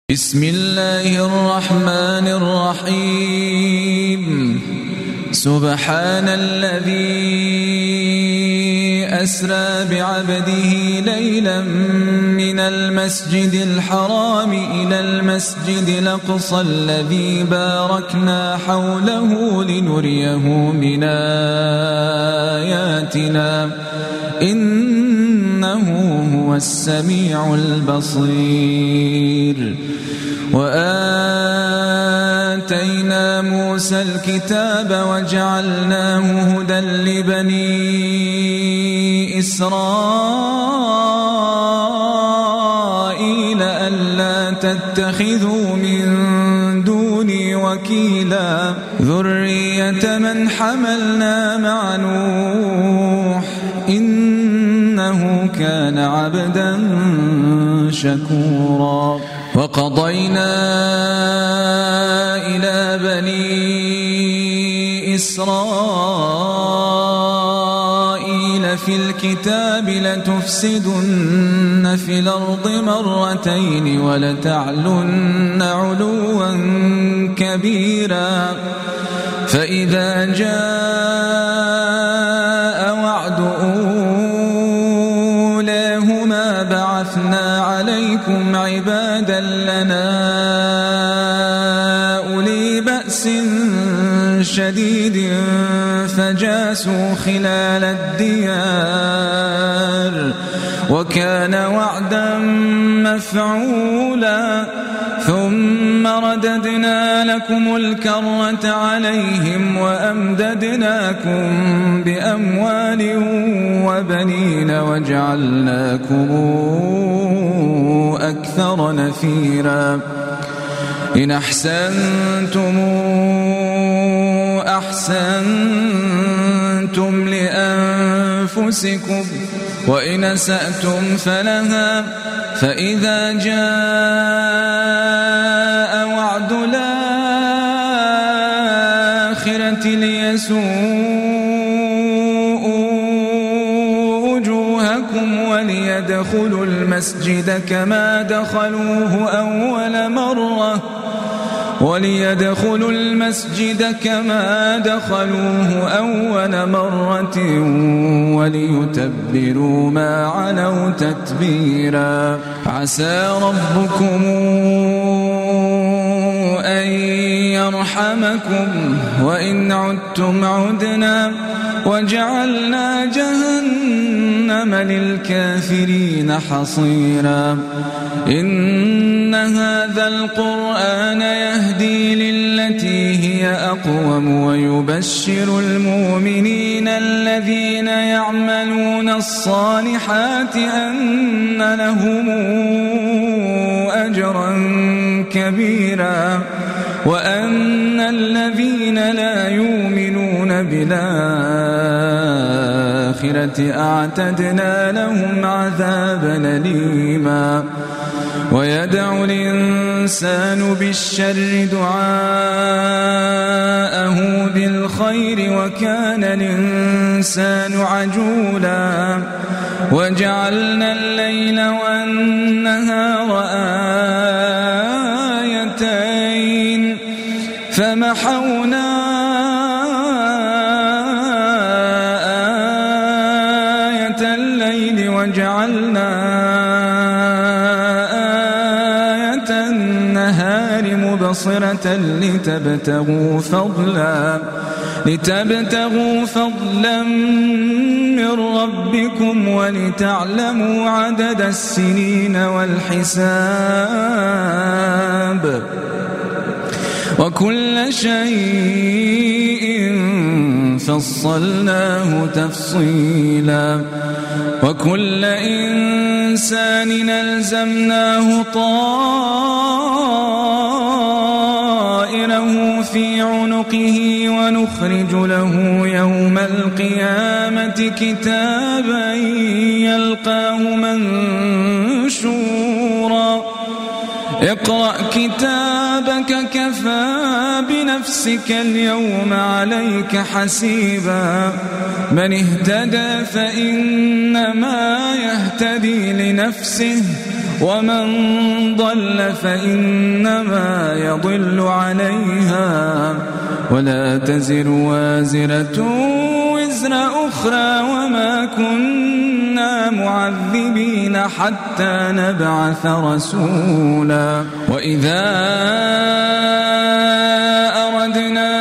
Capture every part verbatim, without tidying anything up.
بسم الله الرحمن الرحيم. سبحان الذي أسرى بعبده ليلا من المسجد الحرام إلى المسجد الأقصى الذي باركنا حوله لنريه من آياتنا إنه هو السميع البصير. وآتينا موسى الكتاب وجعلناه هدى لبني إسرائيل ألا تتخذوا من دوني وكيلا ذرية من حملنا مع نوح إنه كان عبدا شكورا. وقضينا إلى بني إسرائيل في الكتاب لتفسدن في الأرض مرتين ولتعلن علوا كبيرا. فإذا جاء وعد أولاهما بعثنا عليكم عبادا لنا أولي بأس شديد فجاسوا خلال الديار وكان وعدا مفعولا. ثم رددنا لكم الكرة عليهم وأمددناكم بأموال وبنين وجعلناكم أكثر نفيرا. إن أحسنتم أحسنتم لأنفسكم وإن أسأتم فلها. فإذا جاء وعد الآخرة ليسوءوا وجوهكم وليدخلوا المسجد كما دخلوه أول مرة وليدخلوا المسجد كما دخلوه أول مرة وليتبروا ما علوا تتبيرا. عسى ربكم أن يرحمكم وإن عدتم عدنا وجعلنا جهنم للكافرين حصيرا. إن هذا القرآن يهدي للتي هي أقوم ويبشر المؤمنين الذين يعملون الصالحات أن لهم أجرا كبيرا وأن الذين لا يؤمنون بالآخرة أعتدنا لهم عذابا أليما. ويدعو الإنسان بالشر دعاءه بالخير وكان الإنسان عجولا. وجعلنا الليل والنهار آيتين فمحونا آية الليل وجعلنا آية النهار مبصرة لتبتغوا فضلا لتبتغوا فضلا من ربكم ولتعلموا عدد السنين والحساب وكل شيء فصلناه تفصيلا. وكل إنسان ألزمناه طائره في عنقه ونخرج له يوم القيامة كتابا يلقاه منشورا. اقرأ كتابك كفى بنفسك اليوم عليك حسيبا. من اهتدى فإنما يهتدي لنفسه ومن ضل فإنما يضل عليها ولا تزر وازرة وزر أخرى وما كنا معذبين حتى نبعث رسولا وإذا أردنا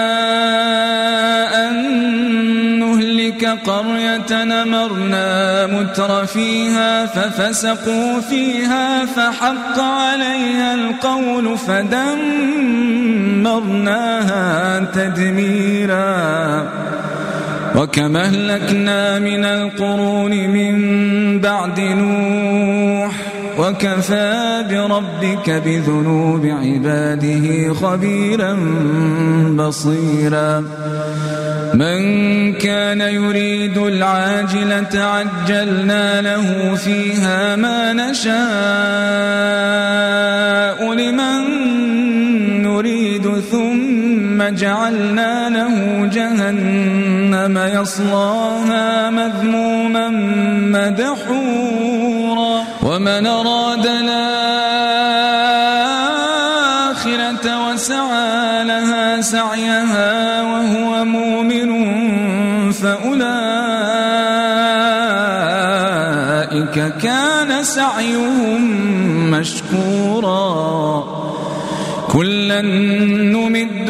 قرية نمرنا متر فيها ففسقوا فيها فحق عليها القول فدمرناها تدميرا وكما أهلكنا من القرون من بعد نوح وكفى بربك بذنوب عباده خبيرا بصيرا من كان يريد العاجلة عجلنا له فيها ما نشاء لمن نريد ثم جعلنا له جهنم يصلاها مذموما مدحورا ومن أراد الآخرة وسعى لها سعيها وهو مؤمن فأولئك كان سعيهم مشكورا كلا نمد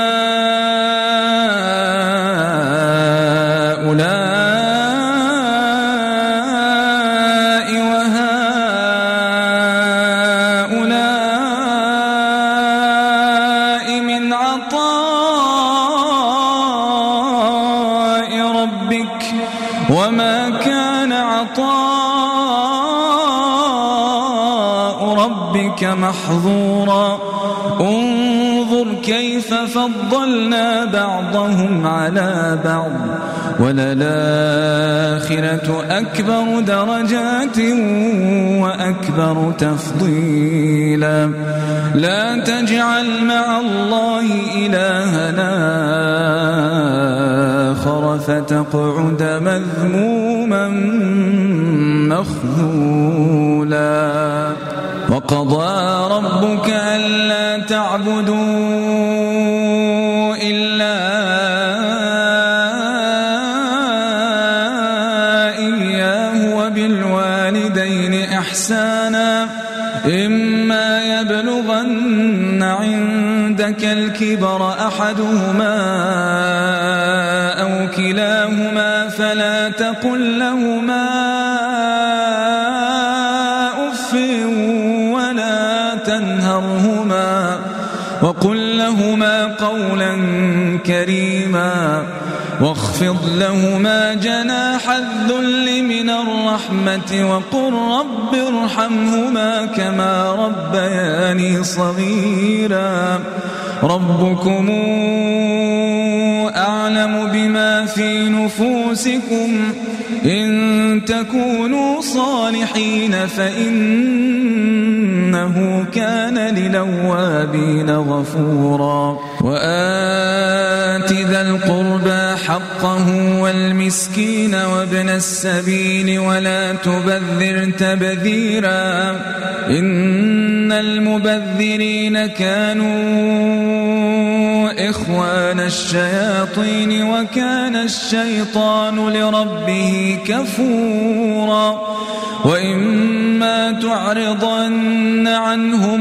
هؤلاء وهؤلاء من عطاء ربك وما كان عطاء ربك محظورا انظر كيف فضلنا بعضهم على بعض وللآخرة أكبر درجات وأكبر تفضيلا لا تجعل مع الله إلهنا آخر فتقعد مذموما مخذولا وقضى ربك ألا تعبدوا إلا إياه وبالوالدين إحسانا إما يبلغن عندك الكبر أحدهما أو كلاهما فلا تقل لهما أف ولا تنهرهما وقل لهما قولا كريما واخفض لهما جناح الذل من الرحمة وقل رب ارحمهما كما ربياني صغيرا ربكم أعلم بما في نفوسكم إن تكونوا صالحين فإنه كان للأوابين غفورا وآت ذا القربى حقه والمسكين وابن السبيل ولا تبذر تبذيرا إن المبذرين كانوا إخوان الشياطين وكان الشيطان لربه كفورا وإما تعرضن عنهم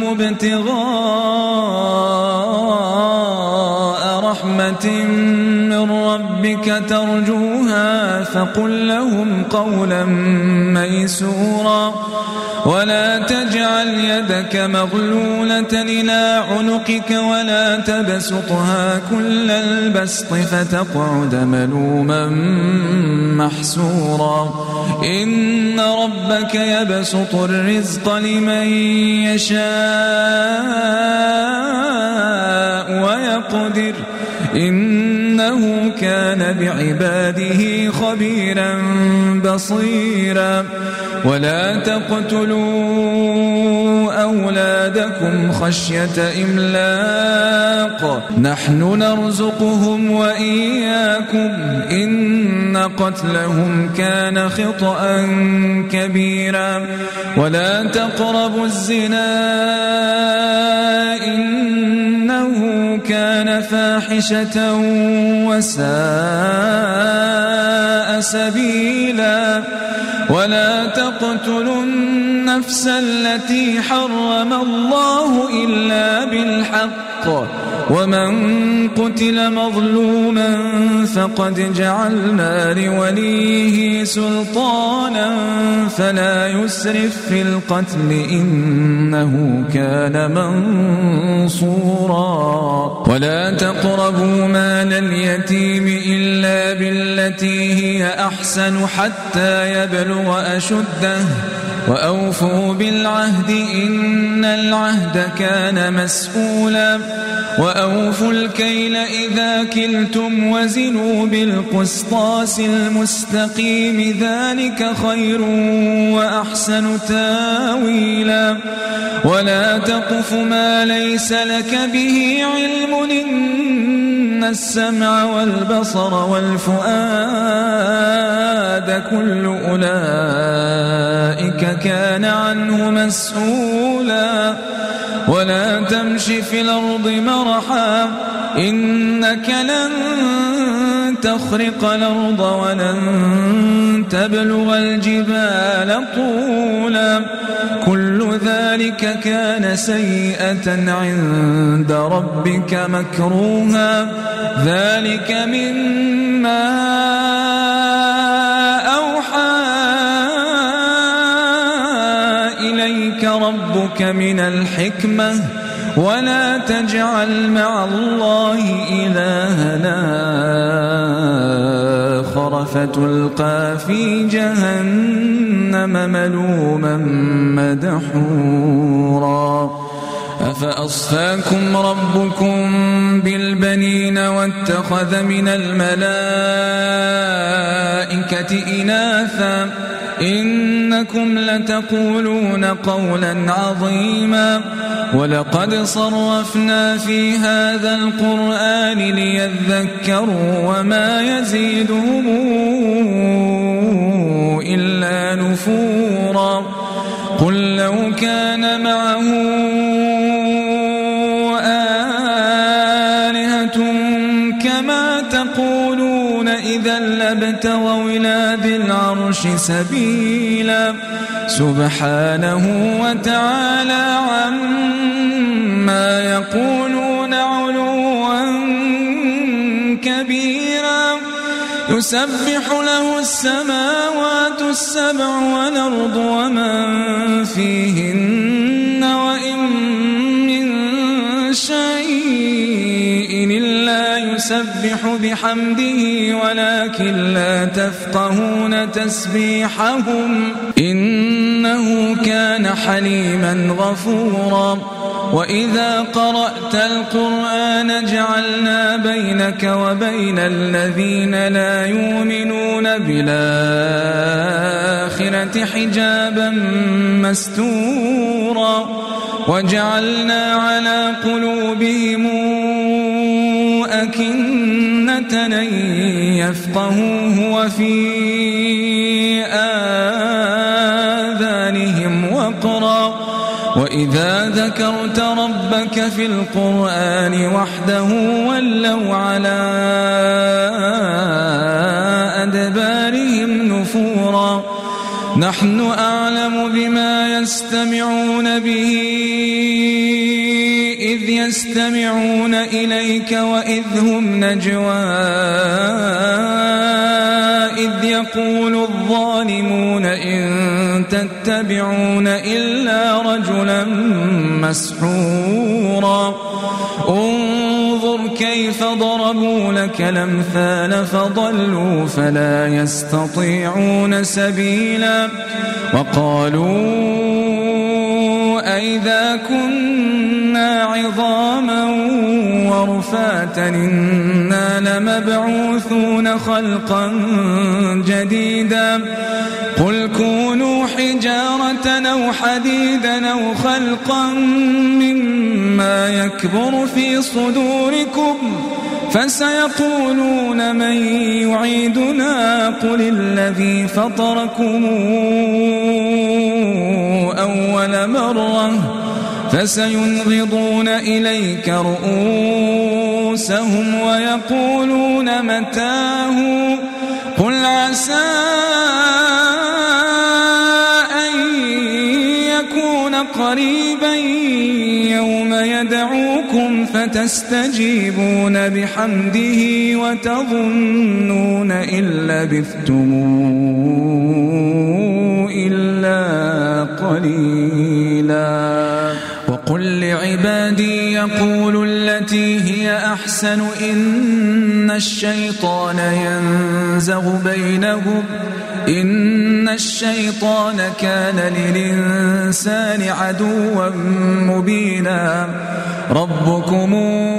ابتغاء رحمة من ربك ترجوها فقل لهم قولا ميسورا ولا تجعل يدك مغلولة إلى عنقك ولا تبسطها كل البسط فتقعد ملوما محسورا إن ربك يبسط الرزق لمن يشاء ويقدر إنه إنه كان بعباده خبيرا بصيرا ولا تقتلوا أولادكم خشية إملاق نحن نرزقهم وإياكم إن قتلهم كان خطأ كبيرا ولا تقربوا الزنا إنه كان فاحشة وساء سبيلا ولا تقتلوا النفس التي حرم الله إلا بالحق ومن قتل مظلوما فقد جعلنا لوليه سلطانا فلا يسرف في القتل إنه كان منصورا ولا تقربوا مال اليتيم إلا بالتي هي أحسن حتى يبلغ أشده وأوفوا بالعهد إن العهد كان مسؤولا وأوفوا الكيل إذا كلتم وزنوا بالقسطاس المستقيم ذلك خير وأحسن تاويلا ولا تقف ما ليس لك به علم إن السمع والبصر والفؤاد كل أولئك كان عنه مسؤولا ولا تمش في الأرض مرحا إنك لن تخرق الأرض ولن تبلغ الجبال طولا كل ذلك كان سيئة عند ربك مكروها ذلك مما ربك من الحكمة ولا تجعل مع الله إلهنا آخر فتلقى في جهنم ملوما مدحورا أفأصفاكم ربكم بالبنين واتخذ من الملائكة إناثا إنكم لتقولون قولا عظيما ولقد صرفنا في هذا القرآن ليذكروا وما يزيدهم إلا نفورا قل لو كان معه آلهة كما تقولون إذا لابتغوا إلى ذي العرش سبيلا سبحانه وتعالى عما يقولون علوا كبيرا يسبح له السماوات السبع والأرض ومن فيهن وإن من شيء إلا يسبح بحمده ولكن لا تفقهون تسبيحهم إنه كان حليما غفورا وإذا قرأت القرآن جعلنا بينك وبين الذين لا يؤمنون بالآخرة حجابا مستورا وجعلنا على قلوبهم أكنة أن يفقهوه وفي آذانهم وقرا وإذا ذكرت ربك في القرآن وحده ولوا على أدبارهم نفورا نحن أعلم بما يستمعون به إذ يستمعون إليك وإذ هم نجوى إذ يقول الظالمون إن تتبعون إلا رجلا مسحورا انظر كيف ضربوا لك الأمثال فضلوا فلا يستطيعون سبيلا وقالوا أئذا كنا عظاما ورفاتا إنا لمبعوثون خلقا جديدا قل كونوا حجارة أو حديدا أو خلقا مما يكبر في صدوركم فسيقولون من يعيدنا قل الذي فطركم أول مرة فسينغضون إليك رؤوسهم ويقولون متاه قل عسى أن يكون قريبا يوم يدعوكم فتستجيبون بحمده وتظنون إن لبثتم إلا قليلا وقل لعبادي يقولوا التي هي أحسن إن الشيطان ينزغ بينهم إن الشيطان كان للإنسان عدوا مبينا ربكم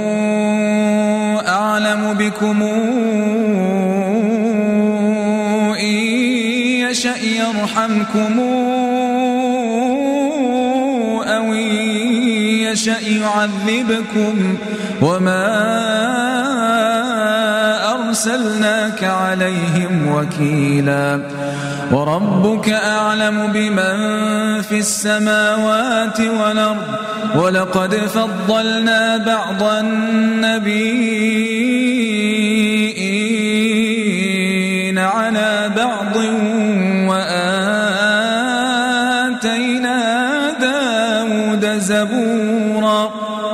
أعلم بكم إن يشأ يرحمكم أو إن يشأ يعذبكم وما أرسلناك عليهم وكيلا وربك أعلم بمن في السماوات والأرض ولقد فضلنا بعض النبيين على بعض وآتينا داود زبورا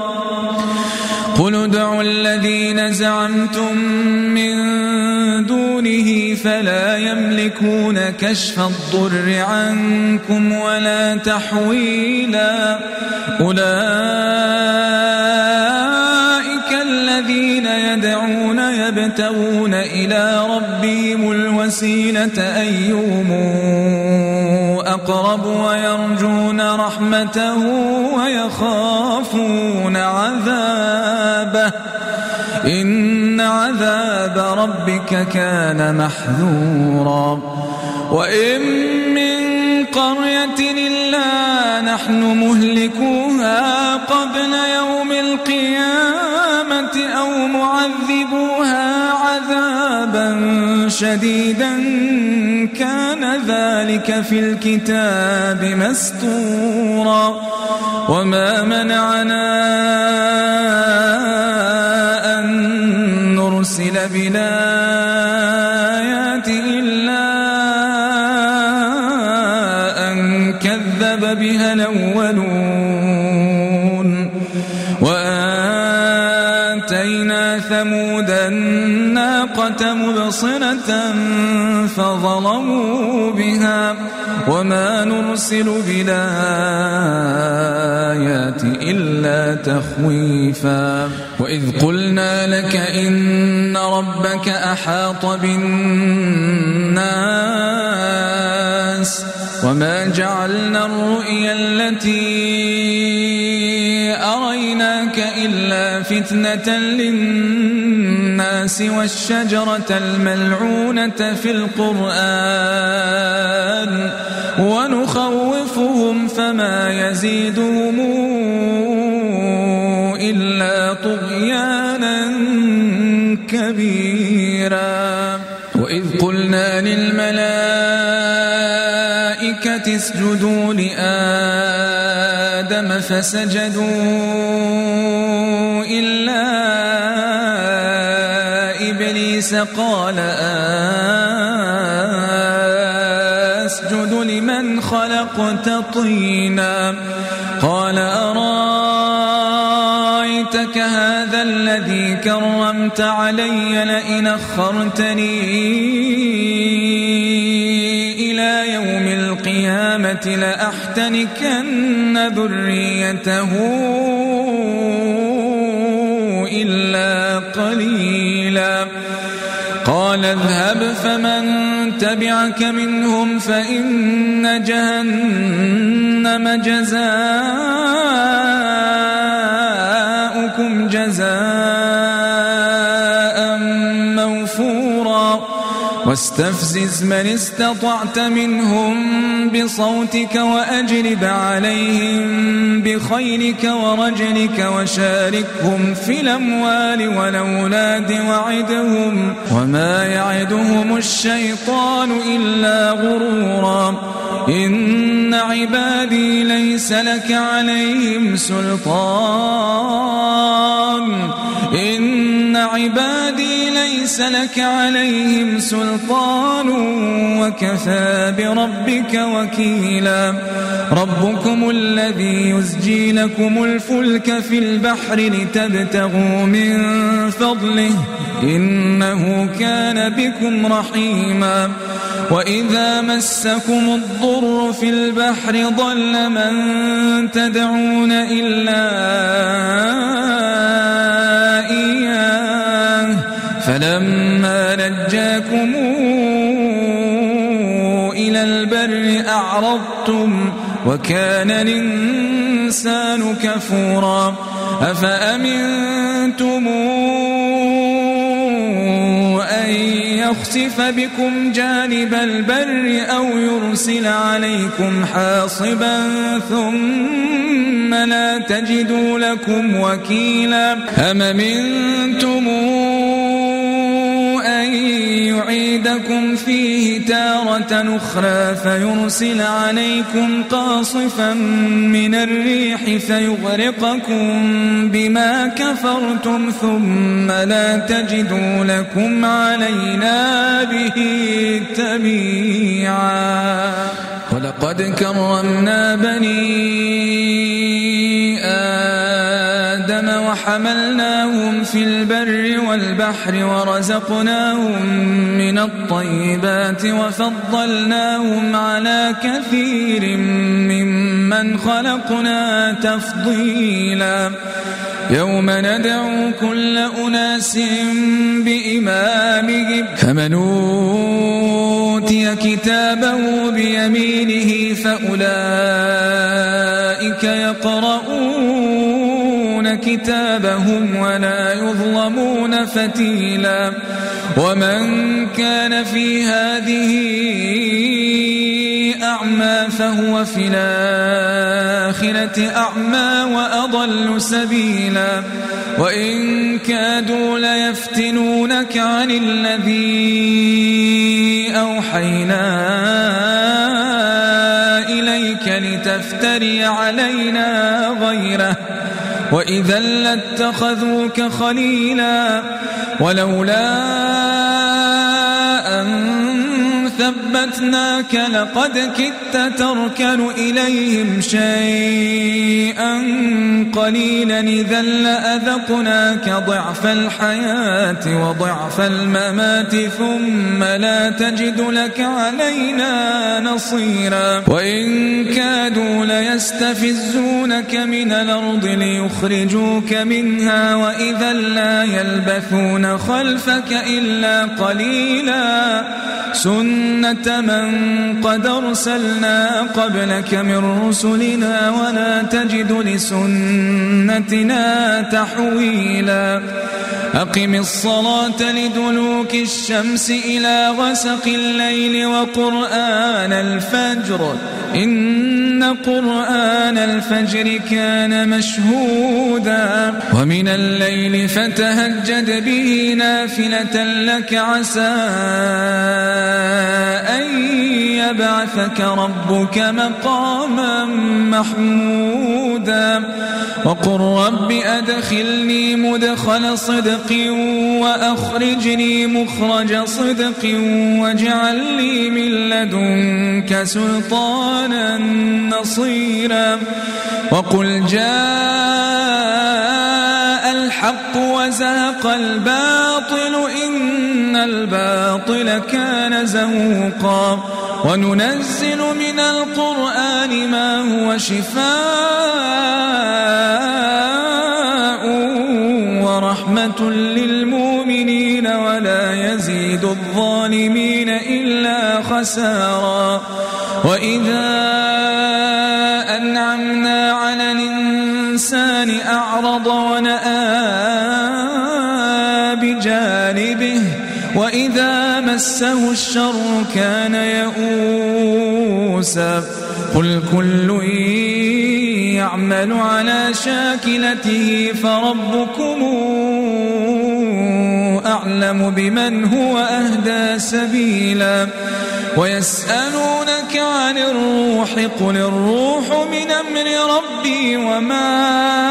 قل ادعوا الذين زعمتم من دونه فلا يملكون كشف الضر عنكم ولا تحويلا أولئك الذين يدعون يبتغون إلى ربهم الوسيلة أيهم أقرب ويرجون رحمته ويخافون عذابه إن عذاب ربك كان محذورا وإن من قرية إلا نحن مهلكوها قبل يوم القيامة أو معذبوها عذابا شديدا كان ذلك في الكتاب مسطورا وما منعنا أن نرسل بالآيات إلا أن كذب بها الأولون وآتينا ثمود الناقة مبصرة فظلموا بها وما نرسل بالآيات إلا تخويفا وإذ قلنا لك إن ربك أحاط بالناس وما جعلنا الرؤيا التي أريناك إلا فتنة للناس والشجرة الملعونة في القرآن ونخوفهم فما يزيدهم إلا طغيانا كبيرا وإذ قلنا للملائكة اسجدوا لآدم فسجدوا إلا إبليس قال أسجد لمن خلقت طينا قال أرأيتك هذا الذي كرمت علي لئن أخرتني إلى يوم القيامة لأحتنكن ذريته إلا قليلا قال اذهب فمن تبعك منهم فإن جهنم جزاؤكم جزاء واستفزز من استطعت منهم بصوتك وأجلب عليهم بخيلك ورجلك وشاركهم في الأموال والأولاد وعدهم وما يعدهم الشيطان إلا غرورا إن عبادي ليس لك عليهم سلطان إن عبادي ليس لك عليهم سلطان وكفى بربك وكيلا ربكم الذي يزجي لكم الفلك في البحر لتبتغوا من فضله إنه كان بكم رحيما وإذا مسكم الضر في البحر ضل من تدعون إلا إياه فلما نجاكم إلى البر أعرضتم وكان الإنسان كفورا أفأمنتم أن يخسف بكم جانب البر أو يرسل عليكم حاصبا ثم لا تجدوا لكم وكيلا أم أمنتم أن يعيدكم فيه تارة أخرى فيرسل عليكم قاصفا من الريح فيغرقكم بما كفرتم ثم لا تجدوا لكم علينا به تبيعا ولقد كرمنا بني آدم وحملناهم في البر والبحر ورزقناهم من الطيبات وفضلناهم على كثير ممن خلقنا تفضيلا يوم ندعو كل أناس بإمامهم فمن أوتي كتابه بيمينه فأولئك يقرؤون كتابهم ولا يظلمون فتيلا ومن كان في هذه أعمى فهو في الآخرة أعمى وأضل سبيلا وإن كادوا ليفتنونك عن الذي أوحينا إليك لتفتري علينا غيره وإذا لاتخذوك خليلا ولولا أن ثبتناك لقد كدت تركن إليهم شيئا قليلا إذا لأذقناك ضعف الحياة وضعف الممات ثم لا تجد لك علينا نصيرا وإن كادوا ليستفزونك من الأرض ليخرجوك منها وإذا لا يلبثون خلفك إلا قليلا سنة من قد أرسلنا قبلك من رسلنا ولا تجد لسنتنا تحويلا أقم الصلاة لدلوك الشمس إلى غسق الليل وقرآن الفجر إن قرآن الفجر كان مشهودا ومن الليل فتهجد به نافلة لك عسى أن يبعثك ربك مقاما محمودا وقل رب أدخلني مدخل صدق وأخرجني مخرج صدق واجعل لي من لدنك سلطانا نصيرا وقل جاء الحق وزهق الباطل إن الباطل كان زهوقا وننزل من القرآن ما هو شفاء ورحمة للمؤمنين ولا يزيد الظالمين إلا خسارا وإذا أنعمنا على الإنسان أعرض ونأى بجانبه وإذا مسه الشر كان يئوسا قل كل يعمل على شاكلته فربكم أعلم بمن هو أهدى سبيلا ويسألونك عن الروح قل الروح من أمر ربي وما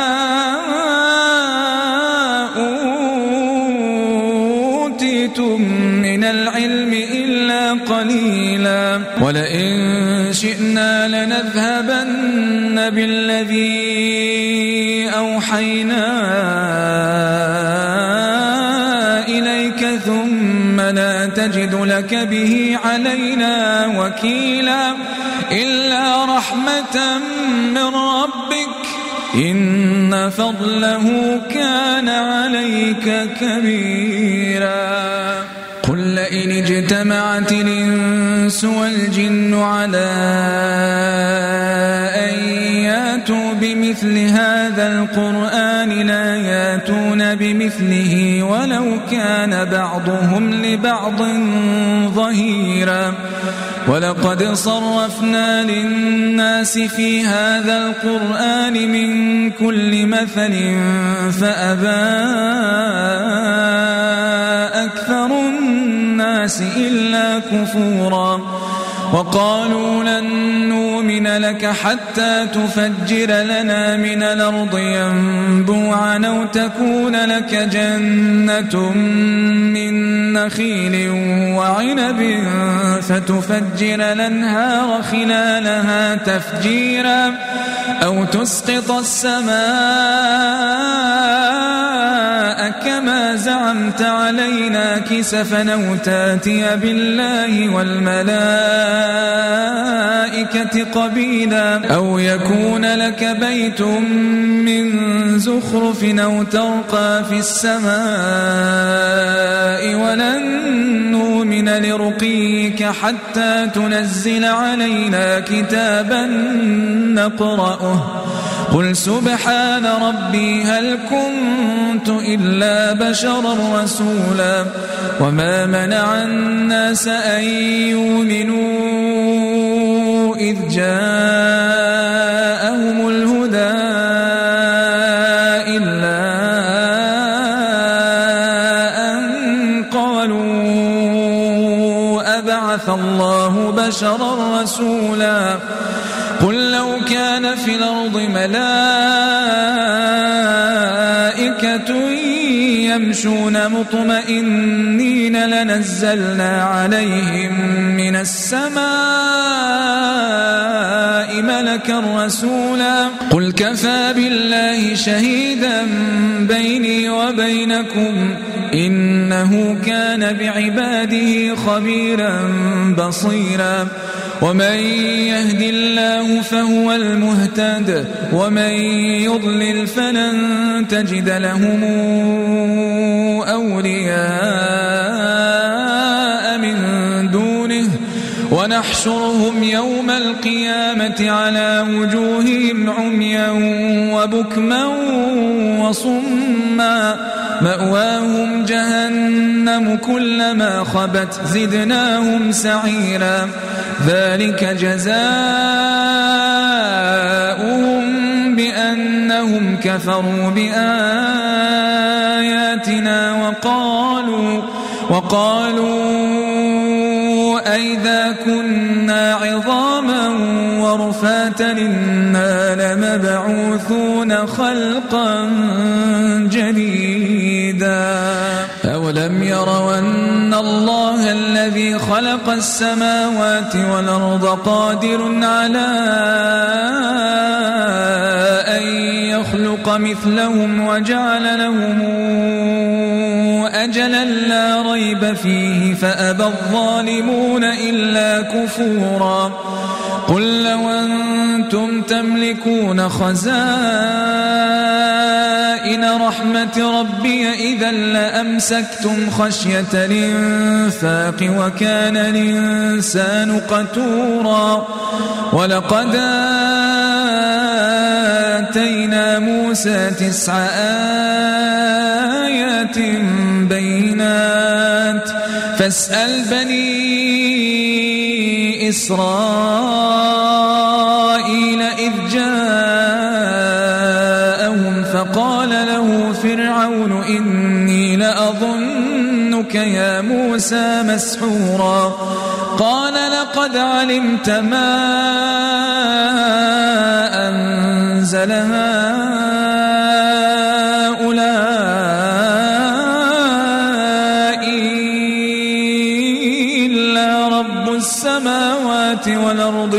أوتيتم من العلم إلا قليلا ولئن شئنا لنذهبن بالذي أوحينا إليك ثم لا تجد لك به علينا وكيلا إلا رحمة من ربك إن فضله كان عليك كبيرا قل لئن اجتمعت الإنس والجن على أن ياتوا بمثل هذا القرآن لا ياتون بمثله ولو كان بعضهم لبعض ظهيرا ولقد صرفنا للناس في هذا القرآن من كل مثل فأبى أكثر الناس إلا كفورا وقالوا لن نؤمن لك حتى تفجر لنا من الأرض ينبوعا أو تكون لك جنة من نخيل وعنب فتفجر الأنهار خلالها تفجيرا أو تسقط السماء كما زعمت علينا كسفا أو تاتي بالله والملائكة قبيلا أو يكون لك بيت من زخرف أو ترقى في السماء ولن نؤمن لرقيك حتى تنزل علينا كتابا نقرأه قل سبحان ربي هل كنت إلا بشرا رسولا وما منع الناس أن يؤمنوا إذ جاءهم الهدى إلا أن قالوا أبعث الله بشرا رسولا قل لو كان في الأرض ملائكة يمشون مطمئنين لنزلنا عليهم من السماء ملكا رسولا قل كفى بالله شهيدا بيني وبينكم إنه كان بعباده خبيرا بصيرا ومن يهد الله فهو المهتد ومن يضلل فلن تجد لهم أولياء من دونه ونحشرهم يوم القيامة على وجوههم عميا وبكما وصما مأواهم جهنم كلما خبت زدناهم سعيرا ذلك جزاؤهم بأنهم كفروا بآياتنا وقالوا وقالوا أئذا كنا عظاما ورفاتا إنا لمبعوثون خلقا جديدا أولم يروا أن الله الذي خلق السماوات والأرض قادر على أن يخلق مثلهم وجعل لهم أجلا لا ريب فيه فأبى الظالمون إلا كفورا قل لو أنتم تملكون خزائن رحمة ربي إذا لأمسكتم خشية الإنفاق وكان الإنسان قتورا ولقد آتينا موسى تسع آيات بينات فاسأل بني إسرائيل إذ جاءهم فقال له فرعون إني لأظنك يا موسى مسحورا قال لقد علمت ما أنزل هؤلاء إلا رب السماوات والأرض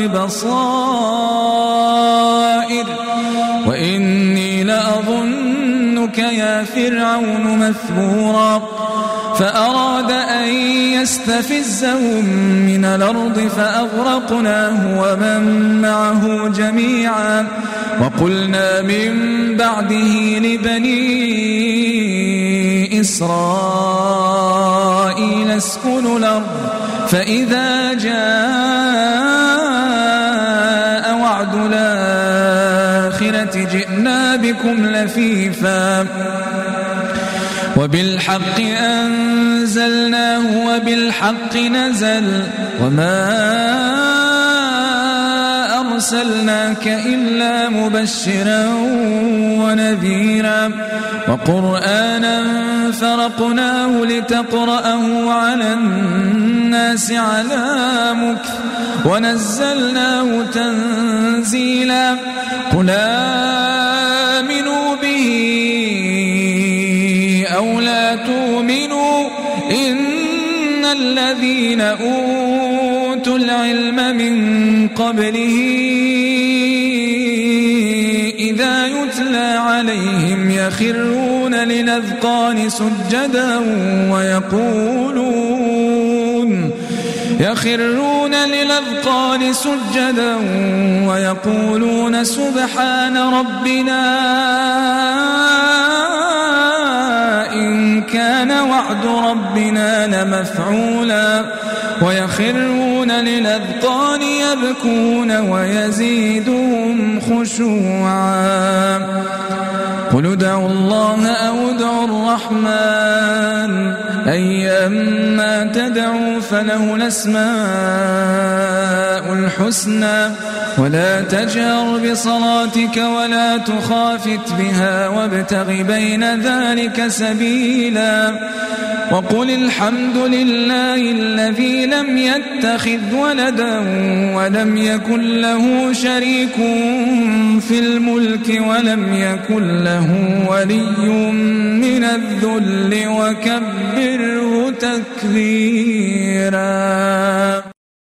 بصائر وإني لأظنك يا فرعون مثبورا فأراد أن يستفزهم من الأرض فأغرقناه ومن معه جميعا وقلنا من بعده لبني إسرائيل اسكنوا الأرض فإذا جاء وعد الآخرة جئنا بكم لفيفا وبالحق أنزلناه وبالحق نزل وما أرسلناك إلا مبشرا ونذيرا وقرآنا فرقناه لتقرأه على الناس على مكث ونزلناه تنزيلا قل آمنوا به أو لا تؤمنوا إن الذين أوتوا العلم من قبله إذا يتلى عليهم يخرون للأذقان سجدا ويقولون يخرون للأذقان سجدا ويقولون سبحان ربنا إن كان وعد ربنا لمفعولا ويخرون للأذقان يبكون ويزيدهم خشوعا قل ادعوا الله أو ادعوا الرحمن أيما تدعوا فله الأسماء الحسنى ولا تجهر بصلاتك ولا تخافت بها وابتغ بين ذلك سبيلا وقل الحمد لله الذي لم يتخذ ولدا ولم يكن له شريك في الملك ولم يكن له ولي من الذل وكبره تكبيرا.